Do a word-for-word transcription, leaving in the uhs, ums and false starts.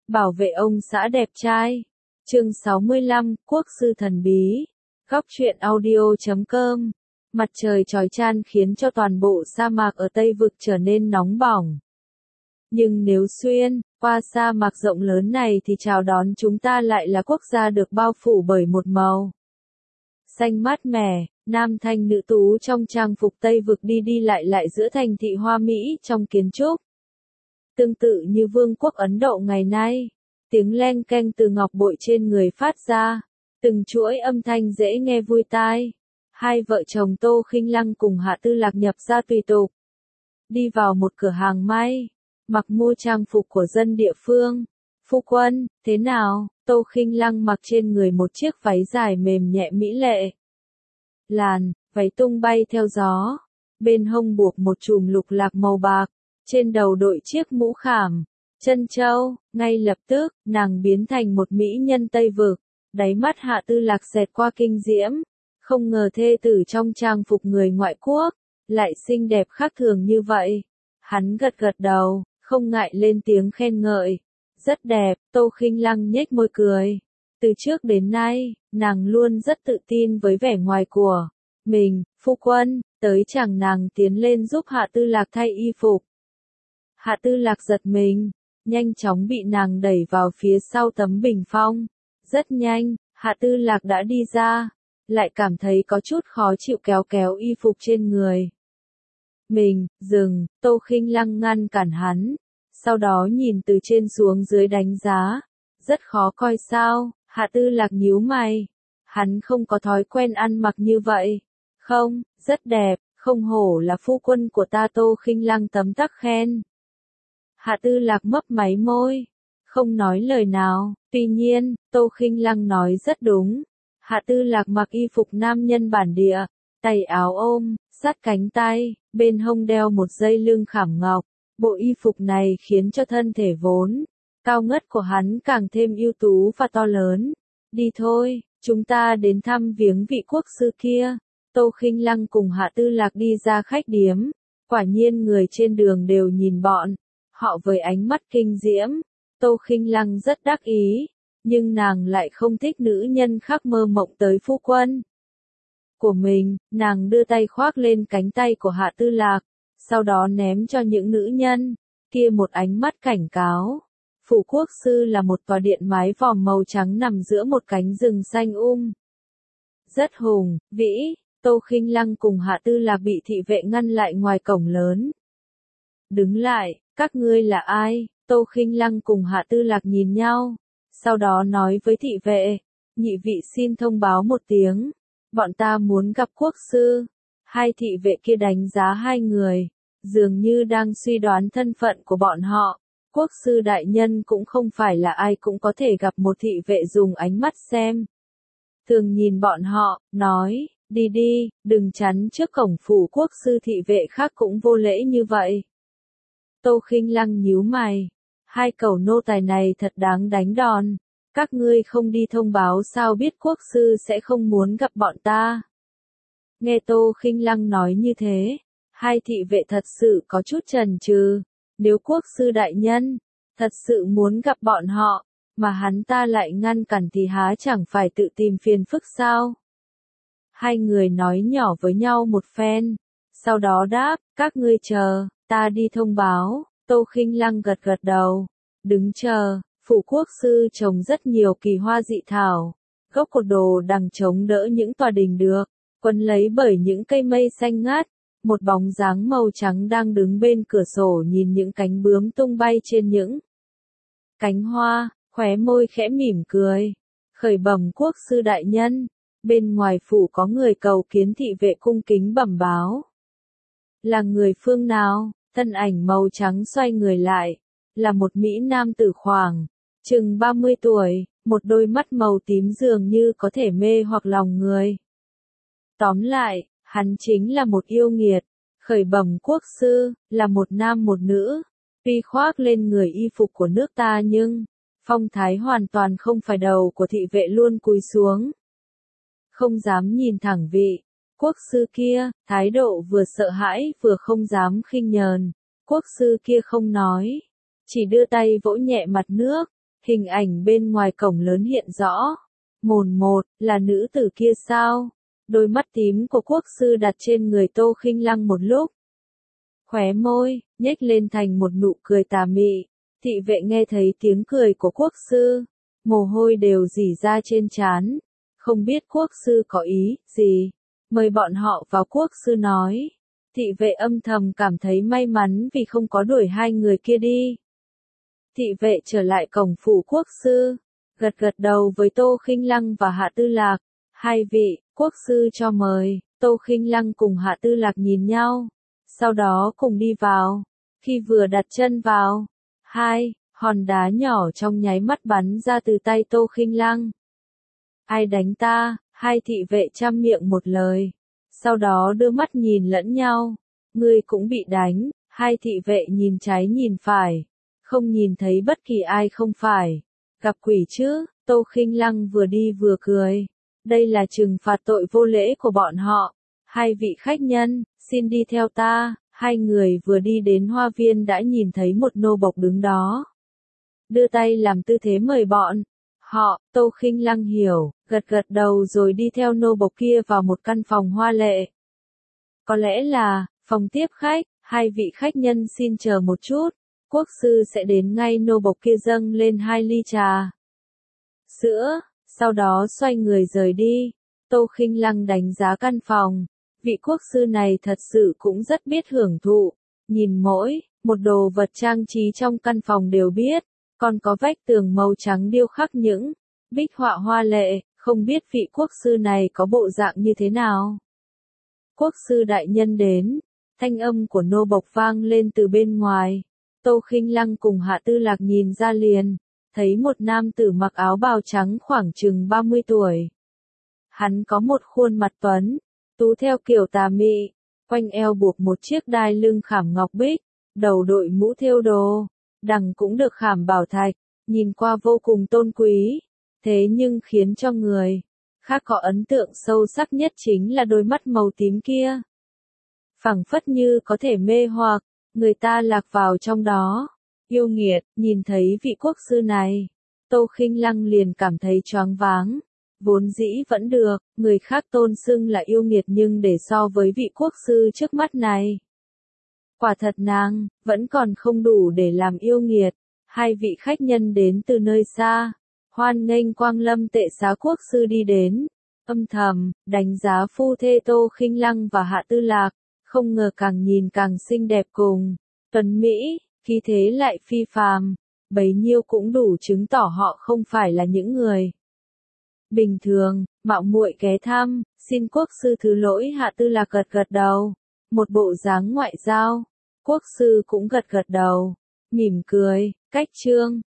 Bảo vệ ông xã đẹp trai. Chương sáu mươi lăm, Quốc sư thần bí. Góc truyện audio chấm com. Mặt trời chói chang khiến cho toàn bộ sa mạc ở Tây Vực trở nên nóng bỏng. Nhưng nếu xuyên qua sa mạc rộng lớn này thì chào đón chúng ta lại là quốc gia được bao phủ bởi một màu xanh mát mẻ. Nam thanh nữ tú trong trang phục Tây Vực đi đi lại lại giữa thành thị hoa mỹ trong kiến trúc. Tương tự như vương quốc Ấn Độ ngày nay, tiếng leng keng từ ngọc bội trên người phát ra, từng chuỗi âm thanh dễ nghe vui tai. Hai vợ chồng Tô Khinh Lăng cùng Hạ Tư Lạc nhập ra tùy tục. Đi vào một cửa hàng may, mặc mua trang phục của dân địa phương. Phu quân, thế nào? Tô Khinh Lăng mặc trên người một chiếc váy dài mềm nhẹ mỹ lệ. Làn, váy tung bay theo gió. Bên hông buộc một chùm lục lạc màu bạc. Trên đầu đội chiếc mũ khảm, chân châu. Ngay lập tức, nàng biến thành một mỹ nhân Tây Vực. Đáy mắt Hạ Tư Lạc xẹt qua kinh diễm. Không ngờ thê tử trong trang phục người ngoại quốc lại xinh đẹp khác thường như vậy. Hắn gật gật đầu, không ngại lên tiếng khen ngợi. Rất đẹp. Tô Khinh Lăng nhếch môi cười. Từ trước đến nay, nàng luôn rất tự tin với vẻ ngoài của mình. Phu quân, tới chẳng nàng tiến lên giúp Hạ Tư Lạc thay y phục. Hạ Tư Lạc giật mình, nhanh chóng bị nàng đẩy vào phía sau tấm bình phong. Rất nhanh, Hạ Tư Lạc đã đi ra, lại cảm thấy có chút khó chịu kéo kéo y phục trên người. Mình, dừng. Tô Khinh Lăng ngăn cản hắn, sau đó nhìn từ trên xuống dưới đánh giá. Rất khó coi sao? Hạ Tư Lạc nhíu mày. Hắn không có thói quen ăn mặc như vậy. Không, rất đẹp, không hổ là phu quân của ta. Tô Khinh Lăng tấm tắc khen. Hạ Tư Lạc mấp máy môi, không nói lời nào. Tuy nhiên, Tô Khinh Lăng nói rất đúng. Hạ Tư Lạc mặc y phục nam nhân bản địa, tay áo ôm, sát cánh tay, bên hông đeo một dây lưng khảm ngọc. Bộ y phục này khiến cho thân thể vốn cao ngất của hắn càng thêm ưu tú và to lớn. Đi thôi, chúng ta đến thăm viếng vị quốc sư kia. Tô Khinh Lăng cùng Hạ Tư Lạc đi ra khách điếm. Quả nhiên người trên đường đều nhìn bọn họ với ánh mắt kinh diễm. Tô Khinh Lăng rất đắc ý, nhưng nàng lại không thích nữ nhân khác mơ mộng tới phu quân của mình. Nàng đưa tay khoác lên cánh tay của Hạ Tư Lạc, sau đó ném cho những nữ nhân kia một ánh mắt cảnh cáo. Phủ quốc sư là một tòa điện mái vòm màu trắng nằm giữa một cánh rừng xanh um. Rất hùng vĩ. Tô Khinh Lăng cùng Hạ Tư Lạc bị thị vệ ngăn lại ngoài cổng lớn. Đứng lại, các ngươi là ai? Tô Khinh Lăng cùng Hạ Tư Lạc nhìn nhau, sau đó nói với thị vệ, nhị vị xin thông báo một tiếng, bọn ta muốn gặp quốc sư. Hai thị vệ kia đánh giá hai người, dường như đang suy đoán thân phận của bọn họ. Quốc sư đại nhân cũng không phải là ai cũng có thể gặp. Một thị vệ dùng ánh mắt xem thường nhìn bọn họ, nói, đi đi, đừng chắn trước cổng phủ quốc sư. Thị vệ khác cũng vô lễ như vậy. Tô Khinh Lăng nhíu mày, hai cẩu nô tài này thật đáng đánh đòn. Các ngươi không đi thông báo sao biết quốc sư sẽ không muốn gặp bọn ta? Nghe Tô Khinh Lăng nói như thế, hai thị vệ thật sự có chút chần chừ. Nếu quốc sư đại nhân thật sự muốn gặp bọn họ, mà hắn ta lại ngăn cản thì há chẳng phải tự tìm phiền phức sao? Hai người nói nhỏ với nhau một phen, sau đó đáp, các ngươi chờ, ta đi thông báo. Tô Khinh Lăng gật gật đầu, đứng chờ. Phủ quốc sư trồng rất nhiều kỳ hoa dị thảo, gốc cột đồ đằng chống đỡ những tòa đình được quấn lấy bởi những cây mây xanh ngát. Một bóng dáng màu trắng đang đứng bên cửa sổ nhìn những cánh bướm tung bay trên những cánh hoa, khóe môi khẽ mỉm cười. Khởi bẩm quốc sư đại nhân, bên ngoài phủ có người cầu kiến. Thị vệ cung kính bẩm báo. Là người phương nào? Thân ảnh màu trắng xoay người lại, là một mỹ nam tử khoảng chừng ba mươi tuổi, một đôi mắt màu tím dường như có thể mê hoặc lòng người. Tóm lại, hắn chính là một yêu nghiệt. Khởi bẩm quốc sư, là một nam một nữ. Tuy khoác lên người y phục của nước ta nhưng phong thái hoàn toàn không phải. Đầu của thị vệ luôn cúi xuống, không dám nhìn thẳng vị quốc sư kia, thái độ vừa sợ hãi vừa không dám khinh nhờn. Quốc sư kia không nói, chỉ đưa tay vỗ nhẹ mặt nước, Hình ảnh bên ngoài cổng lớn hiện rõ. Mồn một, là nữ tử kia sao? Đôi mắt tím của quốc sư đặt trên người Tô Khinh Lăng một lúc. Khóe môi, nhếch lên thành một nụ cười tà mị. Thị vệ nghe thấy tiếng cười của quốc sư. Mồ hôi đều rỉ ra trên trán. Không biết quốc sư có ý gì. Mời bọn họ vào, quốc sư nói. Thị vệ âm thầm cảm thấy may mắn vì không có đuổi hai người kia đi. Thị vệ trở lại cổng phủ quốc sư. Gật gật đầu với Tô Khinh Lăng và Hạ Tư Lạc. Hai vị, quốc sư cho mời. Tô Khinh Lăng cùng Hạ Tư Lạc nhìn nhau. Sau đó cùng đi vào. Khi vừa đặt chân vào. Hai, hòn đá nhỏ trong nháy mắt bắn ra từ tay Tô Khinh Lăng. Ai đánh ta? Hai thị vệ trăm miệng một lời. Sau đó đưa mắt nhìn lẫn nhau. Ngươi cũng bị đánh. Hai thị vệ nhìn trái nhìn phải. Không nhìn thấy bất kỳ ai không phải. Gặp quỷ chứ? Tô Khinh Lăng vừa đi vừa cười. Đây là trừng phạt tội vô lễ của bọn họ. Hai vị khách nhân, xin đi theo ta. Hai người vừa đi đến hoa viên đã nhìn thấy một nô bộc đứng đó. Đưa tay làm tư thế mời bọn họ. Tô Khinh Lăng hiểu, gật gật đầu rồi đi theo nô bộc kia vào một căn phòng hoa lệ. Có lẽ là phòng tiếp khách. Hai vị khách nhân xin chờ một chút. Quốc sư sẽ đến ngay. Nô bộc kia dâng lên hai ly trà sữa, sau đó xoay người rời đi. Tô Khinh Lăng đánh giá căn phòng. Vị quốc sư này thật sự cũng rất biết hưởng thụ. Nhìn mỗi một đồ vật trang trí trong căn phòng đều biết. Còn có vách tường màu trắng điêu khắc những bích họa hoa lệ. Không biết vị quốc sư này có bộ dạng như thế nào. Quốc sư đại nhân đến. Thanh âm của nô bộc vang lên từ bên ngoài. Tô Khinh Lăng cùng Hạ Tư Lạc nhìn ra liền. Thấy một nam tử mặc áo bào trắng khoảng chừng ba mươi tuổi. Hắn có một khuôn mặt tuấn tú theo kiểu tà mị. Quanh eo buộc một chiếc đai lưng khảm ngọc bích. Đầu đội mũ thêu đồ. Đằng cũng được khảm bảo thạch. Nhìn qua vô cùng tôn quý. Thế nhưng khiến cho người khác có ấn tượng sâu sắc nhất chính là đôi mắt màu tím kia. Phảng phất như có thể mê hoặc người ta lạc vào trong đó. Yêu nghiệt, nhìn thấy vị quốc sư này. Tô Khinh Lăng liền cảm thấy choáng váng. Vốn dĩ vẫn được, người khác tôn xưng là yêu nghiệt nhưng để so với vị quốc sư trước mắt này. Quả thật nàng, vẫn còn không đủ để làm yêu nghiệt. Hai vị khách nhân đến từ nơi xa. Hoan nghênh quang lâm tệ xá quốc sư đi đến. Âm thầm, đánh giá phu thê Tô Khinh Lăng và Hạ Tư Lạc. Không ngờ càng nhìn càng xinh đẹp cùng. Tuấn Mỹ, khí thế lại phi phàm. Bấy nhiêu cũng đủ chứng tỏ họ không phải là những người bình thường. Mạo muội ghé thăm, xin quốc sư thứ lỗi. Hạ Tư Lạc gật gật đầu. Một bộ dáng ngoại giao. Quốc sư cũng gật gật đầu. Mỉm cười, cách chương.